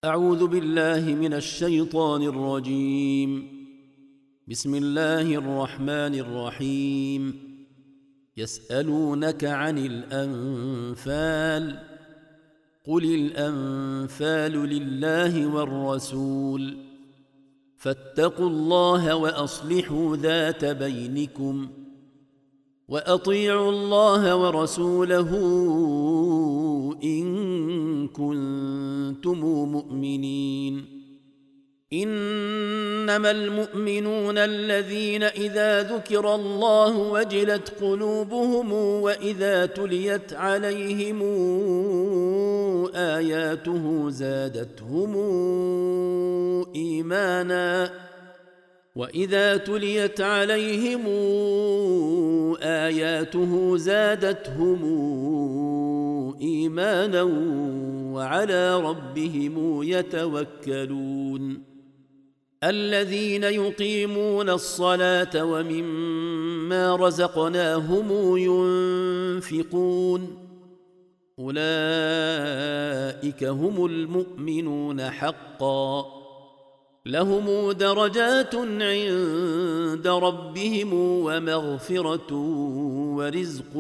أعوذ بالله من الشيطان الرجيم. بسم الله الرحمن الرحيم. يسألونك عن الأنفال، قل الأنفال لله والرسول، فاتقوا الله وأصلحوا ذات بينكم، وأطيعوا الله ورسوله إن كنتم مؤمنين. إنما المؤمنون الذين إذا ذكر الله وجلت قلوبهم وإذا تليت عليهم آياته زادتهم إيمانا وإذا تليت عليهم آياته زادتهم إيمانا وعلى ربهم يتوكلون. الذين يقيمون الصلاة ومما رزقناهم ينفقون، أولئك هم المؤمنون حقا، لهم درجات عند ربهم ومغفرة ورزق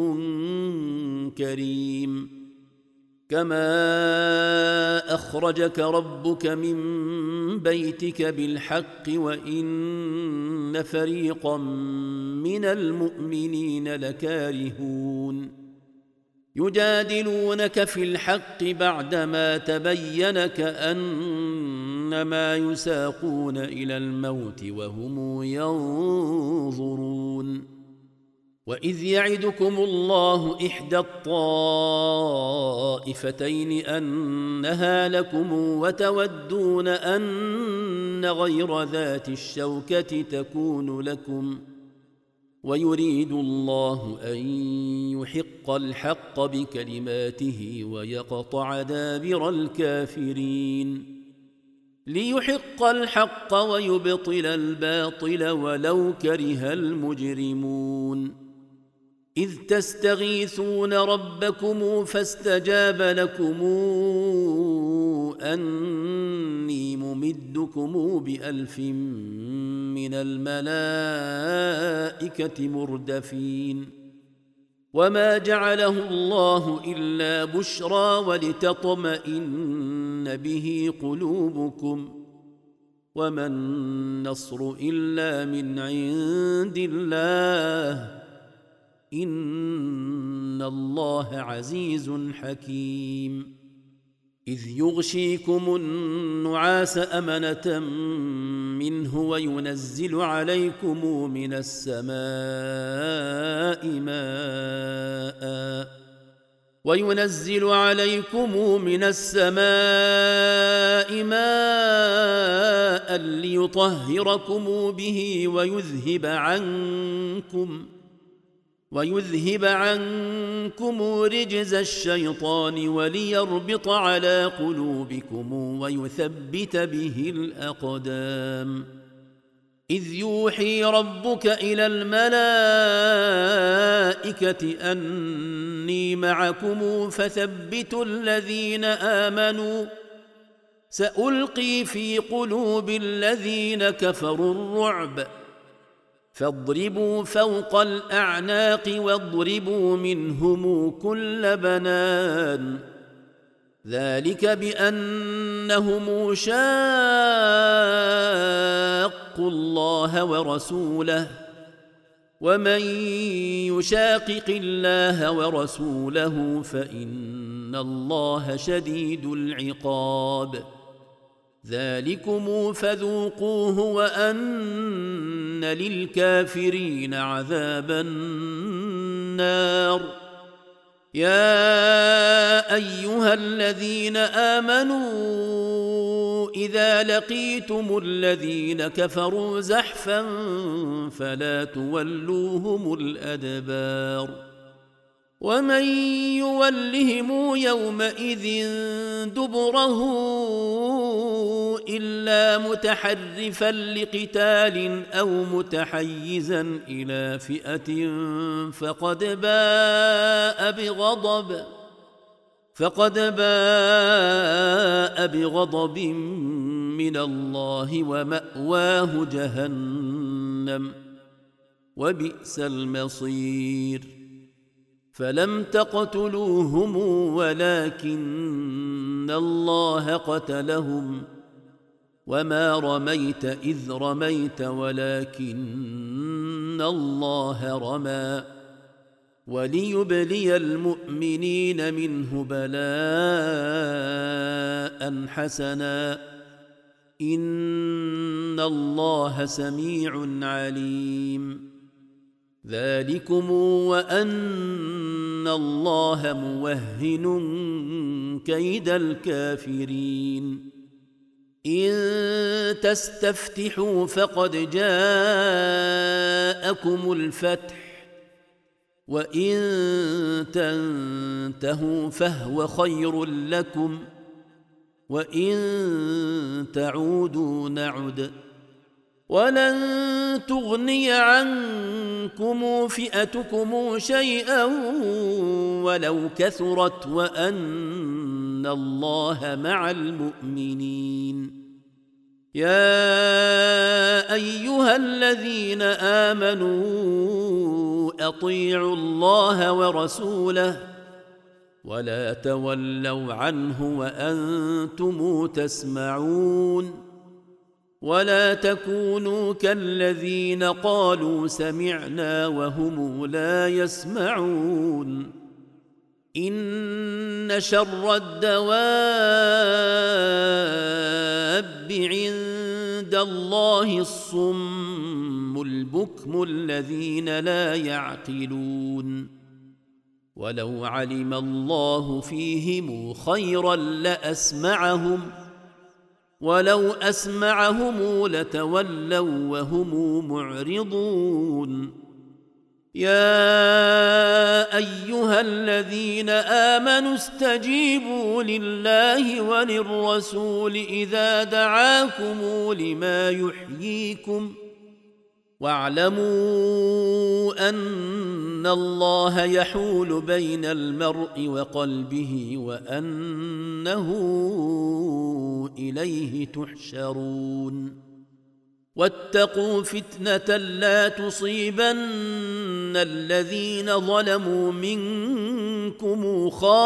كريم. كما أخرجك ربك من بيتك بالحق وإن فريقا من المؤمنين لكارهون. يجادلونك في الحق بعدما تبين كأنما يساقون إلى الموت وهم ينظرون. وإذ يعدكم الله إحدى الطائفتين أنها لكم وتودون أن غير ذات الشوكة تكون لكم، ويريد الله أن يحق الحق بكلماته ويقطع دابر الكافرين، ليحق الحق ويبطل الباطل ولو كره المجرمون. إذ تستغيثون ربكم فاستجاب لكم أني ممدكم بألف من الملائكة مردفين. وما جعله الله إلا بشرى ولتطمئن به قلوبكم، وما النصر إلا من عند الله، إن الله عزيز حكيم. إذ يغشيكم النعاس أمنة منه وينزل عليكم من السماء ماء ليطهركم به ويذهب عنكم رجز الشيطان وليربط على قلوبكم ويثبت به الأقدام. إذ يوحي ربك إلى الملائكة أني معكم فثبتوا الذين آمنوا، سألقي في قلوب الذين كفروا الرعب، فاضربوا فوق الأعناق واضربوا منهم كل بنان، ذلك بأنهم شاقوا الله ورسوله، ومن يشاقق الله ورسوله فإن الله شديد العقاب. ذلكم فذوقوه وأن للكافرين عذاب النار. يا أيها الذين آمنوا إذا لقيتم الذين كفروا زحفا فلا تولوهم الأدبار، ومن يولهم يومئذ دبره إلا متحرفا لقتال أو متحيزا إلى فئة فقد باء بغضب فقد باء بغضب من الله ومأواه جهنم وبئس المصير فلم تقتلوهم ولكن الله قتلهم وما رميت إذ رميت ولكن الله رمى وليبلي المؤمنين منه بلاء حسنا إن الله سميع عليم ذلكم وأن الله موهن كيد الكافرين إن تستفتحوا فقد جاءكم الفتح وإن تنتهوا فهو خير لكم وإن تعودوا نعد ولن تغني عنكم فئتكم شيئا ولو كثرت وأن الله مع المؤمنين يا أيها الذين آمنوا أطيعوا الله ورسوله ولا تولوا عنه وأنتم تسمعون ولا تكونوا كالذين قالوا سمعنا وهم لا يسمعون إن شر الدواب عند الله الصم البكم الذين لا يعقلون ولو علم الله فيهم خيرا لأسمعهم ولو أسمعهم لتولوا وهم معرضون يا أيها الذين آمنوا استجيبوا لله وللرسول إذا دعاكم لما يحييكم واعلموا أن الله يحول بين المرء وقلبه وأنه إليه تحشرون واتقوا فتنة لا تصيبن الذين ظلموا منكم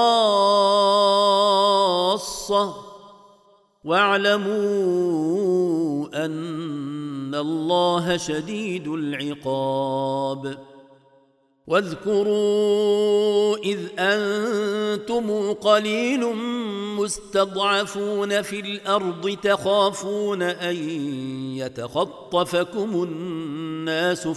خاصة واعلموا أن الله شديد العقاب واذكروا إذ أنتم قليل مستضعفون في الأرض تخافون أن يتخطفكم الناس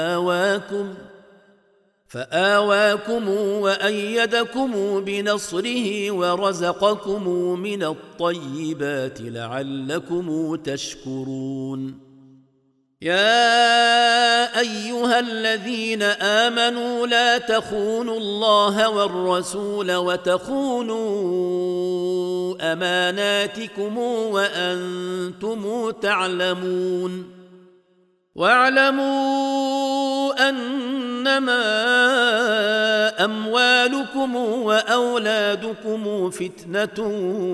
فآواكم وأيدكم بنصره ورزقكم من الطيبات لعلكم تشكرون يا أيها الذين آمنوا لا تخونوا الله والرسول وتخونوا أماناتكم وأنتم تعلمون واعلموا أنما أموالكم وأولادكم فتنة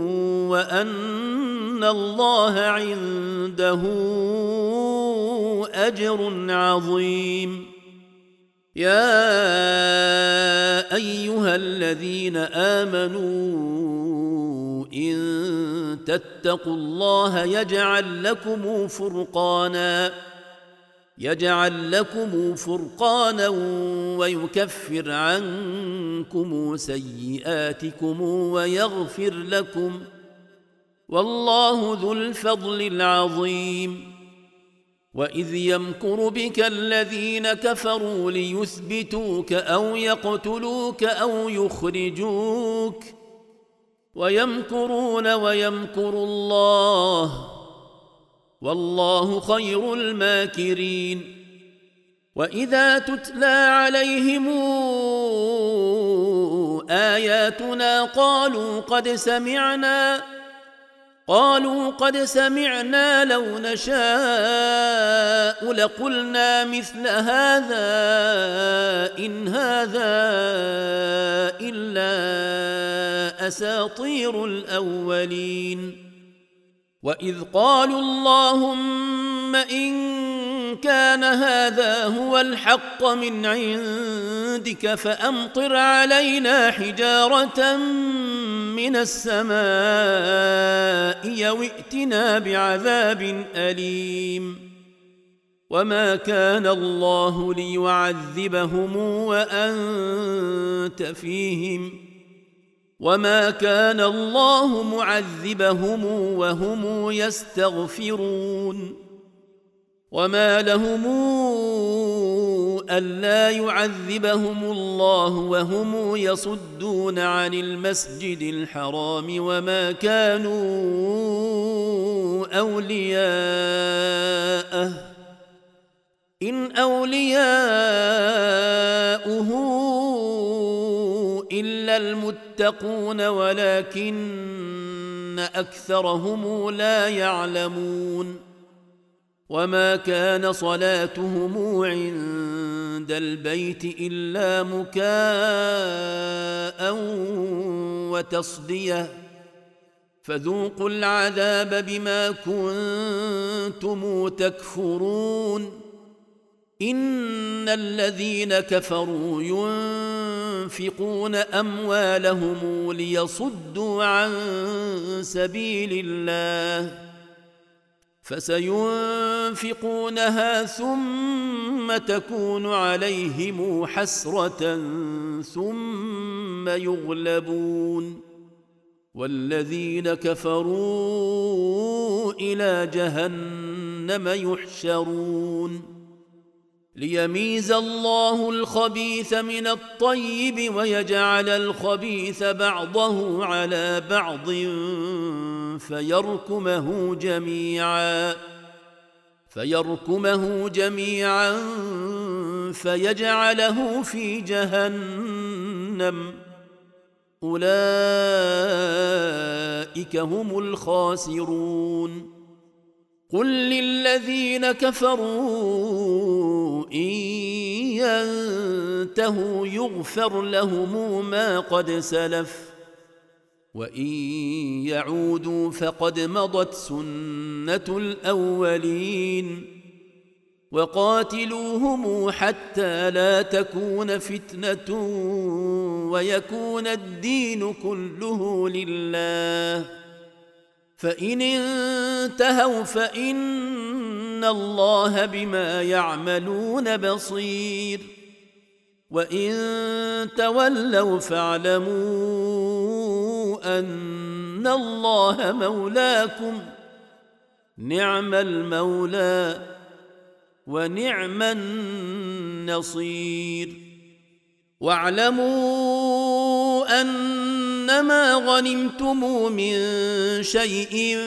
وأن الله عنده أجر عظيم يا أيها الذين آمنوا إن تتقوا الله يجعل لكم فرقانا ويكفر عنكم سيئاتكم ويغفر لكم والله ذو الفضل العظيم وإذ يمكر بك الذين كفروا ليثبتوك أو يقتلوك أو يخرجوك ويمكرون ويمكر الله والله خير الماكرين وإذا تتلى عليهم آياتنا قالوا قد سمعنا قالوا قد سمعنا لو نشاء لقلنا مثل هذا إن هذا إلا أساطير الأولين وإذ قالوا اللهم إن كان هذا هو الحق من عندك فأمطر علينا حجارة من السماء أو ائتنا بعذاب أليم وما كان الله ليعذبهم وأنت فيهم وما كان الله معذبهم وهم يستغفرون وما لهم ألا يعذبهم الله وهم يصدون عن المسجد الحرام وما كانوا أولياءه إن أولياؤه إلا المتقون ولكن أكثرهم لا يعلمون وما كان صلاتهم عند البيت إلا مكاء وتصدية فذوقوا العذاب بما كنتم تكفرون إن الذين كفروا ينفقون أموالهم ليصدوا عن سبيل الله فسينفقونها ثم تكون عليهم حسرة ثم يغلبون والذين كفروا إلى جهنم يحشرون ليميز الله الخبيث من الطيب ويجعل الخبيث بعضه على بعض فيركمه جميعا فيجعله في جهنم أولئك هم الخاسرون قل للذين كفروا إن ينتهوا يغفر لهم ما قد سلف وإن يعودوا فقد مضت سنة الأولين وقاتلوهم حتى لا تكون فتنة ويكون الدين كله لله فإن انتهوا فإن الله بما يعملون بصير وإن تولوا فاعلموا أن الله مولاكم نعم المولى ونعم النصير واعلموا أنما غنمتم من شيء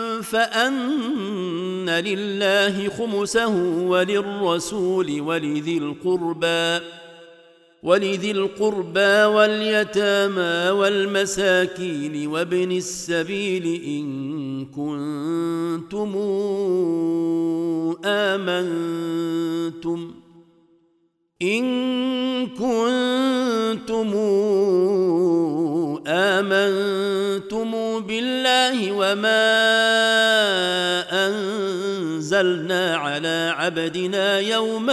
فأن لله خمسه وللرسول ولذي القربى واليتامى والمساكين وابن السبيل إن كنتم آمنتم بالله وما أنزلنا على عبدنا يوم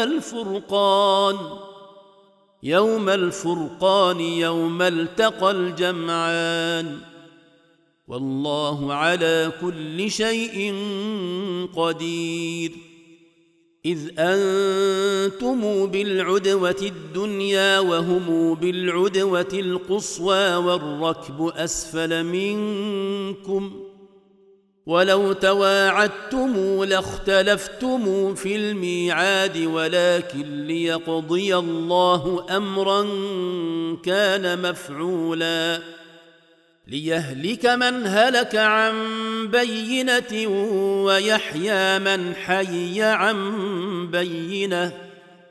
الفرقان يوم التقى الجمعان والله على كل شيء قدير إذ أنتم بالعدوة الدنيا وهم بالعدوة القصوى والركب أسفل منكم ولو تواعدتم لاختلفتم في الميعاد ولكن ليقضي الله أمرا كان مفعولا ليهلك من هلك عن بينة ويحيى من حي عن بينة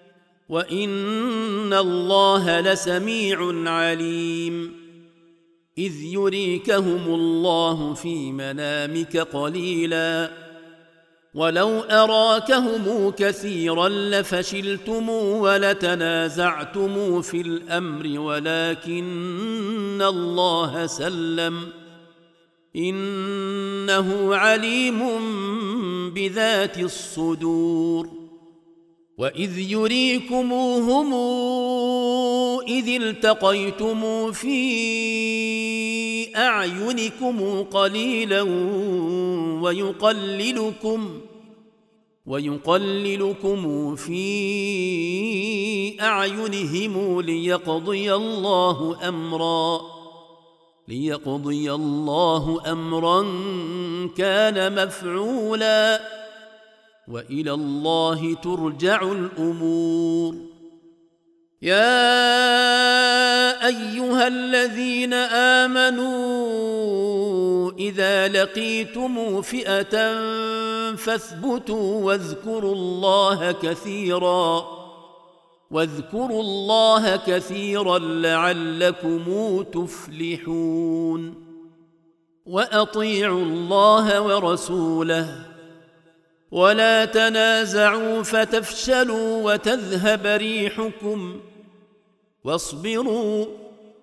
وإن الله لسميع عليم إذ يريكهم الله في منامك قليلا ولو أراكهم كثيرا لفشلتم ولتنازعتم في الأمر ولكن الله سلم إنه عليم بذات الصدور وإذ يريكموهم إذ التقيتم في أعينكم قليلا ويقللكم في أعينهم ليقضي الله أمرا كان مفعولا وإلى الله ترجع الأمور يا أيها الذين آمنوا إذا لقيتم فئة فاثبتوا واذكروا الله كثيرا لعلكم تفلحون وأطيعوا الله ورسوله ولا تنازعوا فتفشلوا وتذهب ريحكم واصبروا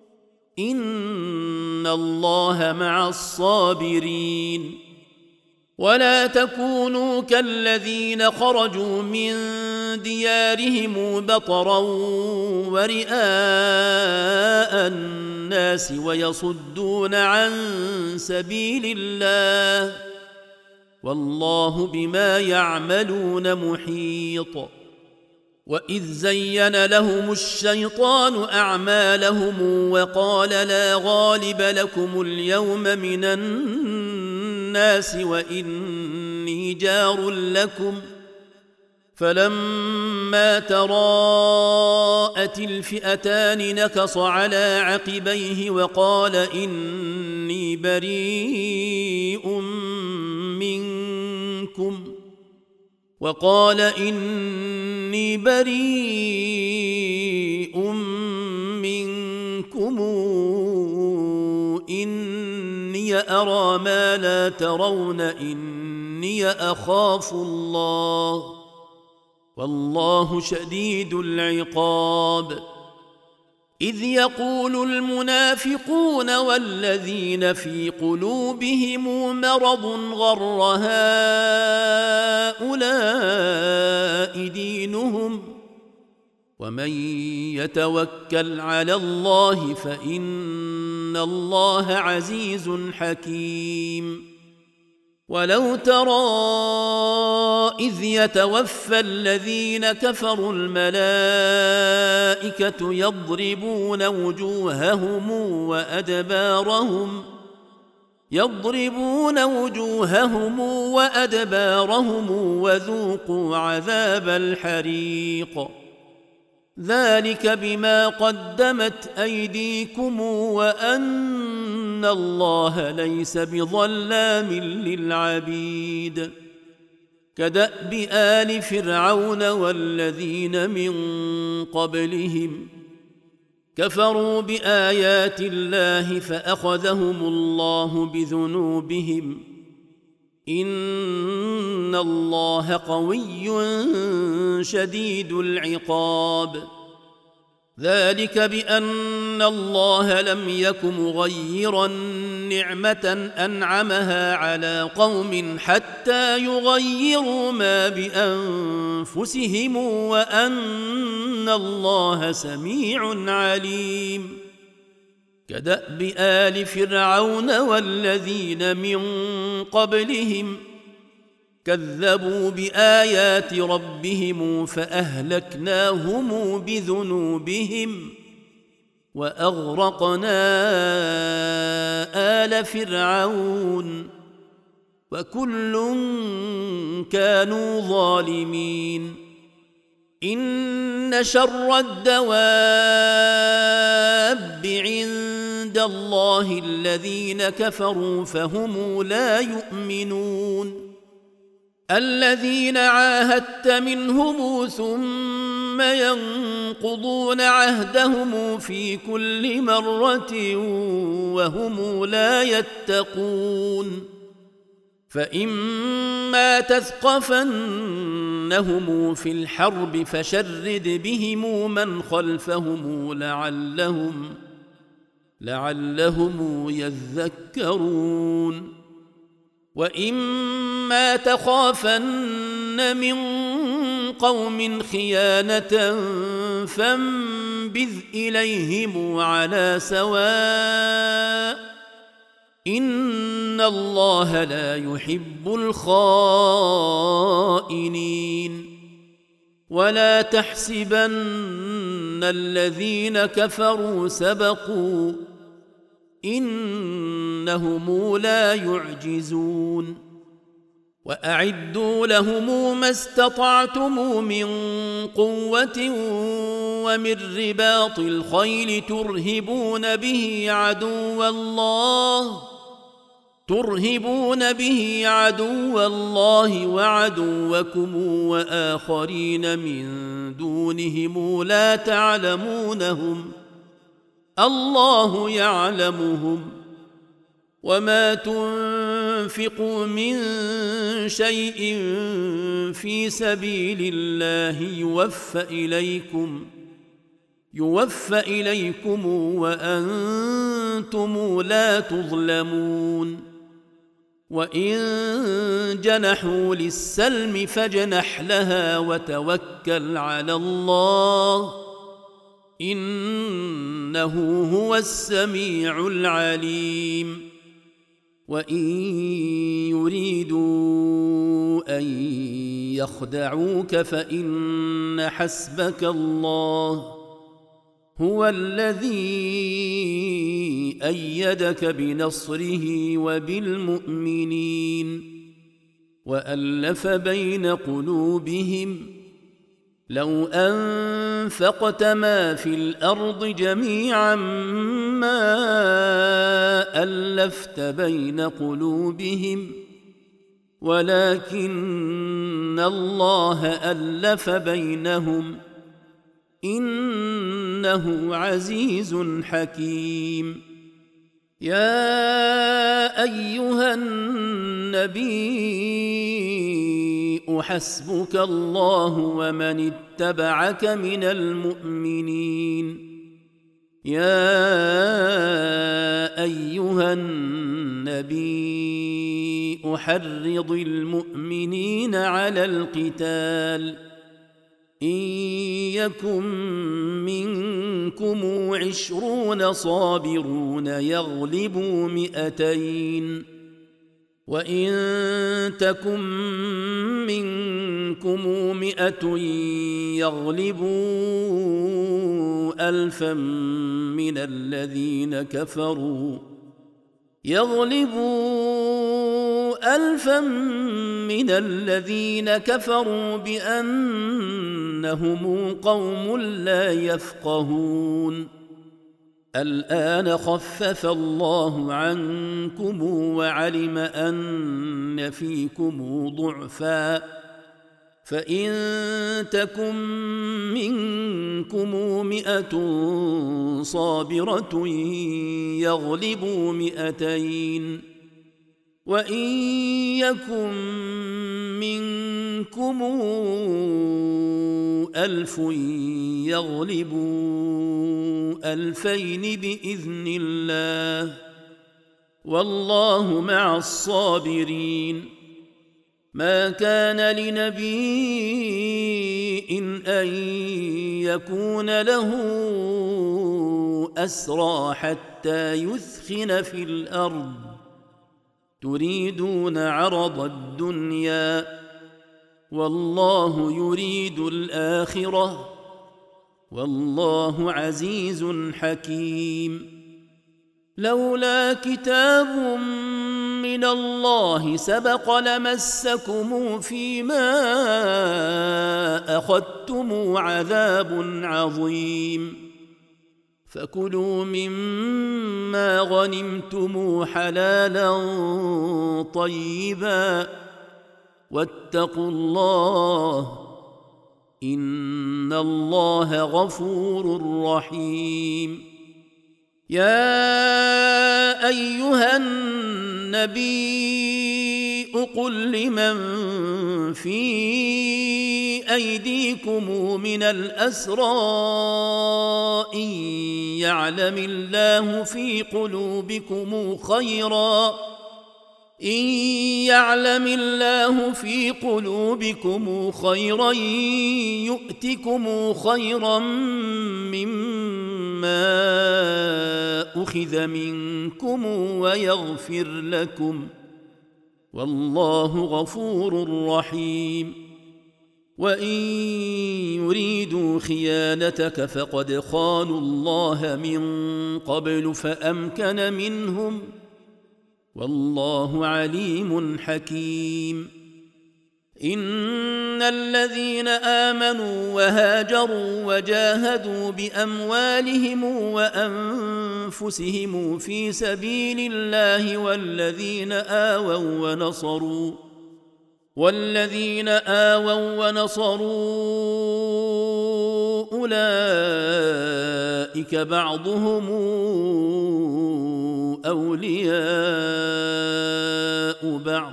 إن الله مع الصابرين ولا تكونوا كالذين خرجوا من ديارهم بطرا ورئاء الناس ويصدون عن سبيل الله والله بما يعملون محيط وإذ زين لهم الشيطان أعمالهم وقال لا غالب لكم اليوم من الناس وإني جار لكم فلما تراءت الفئتان نكص على عقبيه وقال إني بريء منكم إني أرى ما لا ترون إني أخاف الله والله شديد العقاب إذ يقول المنافقون والذين في قلوبهم مرض غر هؤلاء دينهم ومن يتوكل على الله فإن الله عزيز حكيم ولو ترى إذ يتوفى الذين كفروا الملائكة يضربون وجوههم وأدبارهم وذوقوا عذاب الحريق ذلك بما قدمت أيديكم وأن الله ليس بظلام للعبيد كدأب آل فرعون والذين من قبلهم كفروا بآيات الله فأخذهم الله بذنوبهم إن الله قوي شديد العقاب ذلك بأن الله لم يك مغيرا نعمة أنعمها على قوم حتى يغيروا ما بأنفسهم وأن الله سميع عليم كدأب آل فرعون والذين من قبلهم كذبوا بآيات ربهم فأهلكناهم بذنوبهم وأغرقنا آل فرعون وكل كانوا ظالمين إن شر الدواب عند الله الذين كفروا فهم لا يؤمنون الذين عاهدت منهم ثم ثم ينقضون عهدهم في كل مرة وهم لا يتقون فإما تثقفنهم في الحرب فشرد بهم من خلفهم لعلهم يذكرون وإما تخافن من قوم خيانة فانبذ إليهم على سواء إن الله لا يحب الخائنين ولا تحسبن الذين كفروا سبقوا إنهم لا يعجزون وأعدوا لهم ما استطعتم من قوة ومن رباط الخيل ترهبون به عدو الله وعدوكم وآخرين من دونهم لا تعلمونهم الله يعلمهم وما تنفقوا من شيء في سبيل الله يوفى إليكم وأنتم لا تظلمون وإن جنحوا للسلم فاجنح لها وتوكل على الله إنه هو السميع العليم وإن يريدوا أن يخدعوك فإن حسبك الله هو الذي أيدك بنصره وبالمؤمنين وألف بين قلوبهم لو أنفقت ما في الأرض جميعا ما ألفت بين قلوبهم ولكن الله ألف بينهم إنه عزيز حكيم يا أيها النبي حسبك الله ومن اتبعك من المؤمنين يا أيها النبي حرض المؤمنين على القتال إن يكن منكم 20 صابرون يغلبوا 200 وإن تكن منكم 100 يغلبوا 1000 من الذين كفروا بأنهم قوم لا يفقهون الآن خفف الله عنكم وعلم أن فيكم ضعفا فإن تكن منكم 100 صابرة يغلبوا 200 وإن يكن منكم 1000 يغلبوا 2000 بإذن الله والله مع الصابرين ما كان لنبي أن يكون له أسرى حتى يثخن في الأرض تريدون عرض الدنيا والله يريد الآخرة والله عزيز حكيم لولا كتاب من الله سبق لمسكم فيما أخذتم عذاب عظيم فكلوا مما غنمتم حلالا طيبا واتقوا الله إن الله غفور رحيم. يا أيها النبي قل لمن في أيديكم من الأسرى إن يعلم الله في قلوبكم خيرا يؤتكم خيرا مما أخذ منكم ويغفر لكم والله غفور رحيم. وإن يريدوا خيانتك فقد خانوا الله من قبل فأمكن منهم والله عليم حكيم. إن الذين آمنوا وهاجروا وجاهدوا بأموالهم وأنفسهم في سبيل الله والذين آووا ونصروا أولئك بعضهم أولياء بعض.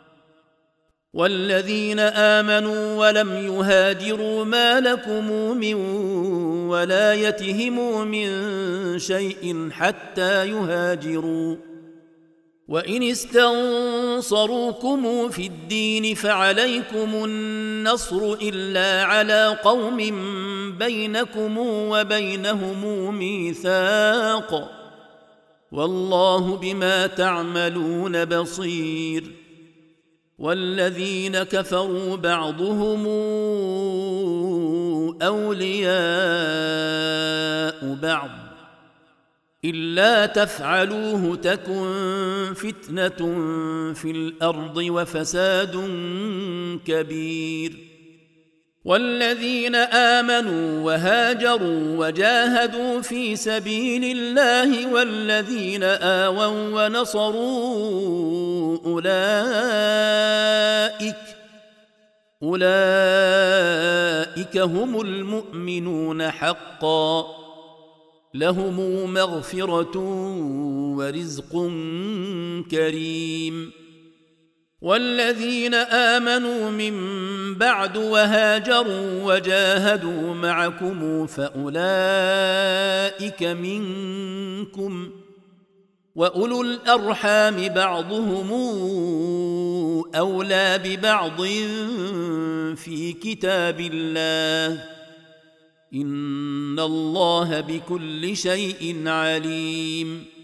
والذين آمنوا ولم يهاجروا ما لكم من ولايتهم من شيء حتى يهاجروا. وإن استنصروكم في الدين فعليكم النصر إلا على قوم بينكم وبينهم ميثاق والله بما تعملون بصير. والذين كفروا بعضهم أولياء بعض إلا تفعلوه تكن فتنة في الأرض وفساد كبير. والذين آمنوا وهاجروا وجاهدوا في سبيل الله والذين آووا ونصروا أولئك هم المؤمنون حقا لهم مغفرة ورزق كريم. والذين آمنوا من بعد وهاجروا وجاهدوا معكم فأولئك منكم وأولو الأرحام بعضهم أولى ببعض في كتاب الله إن الله بكل شيء عليم.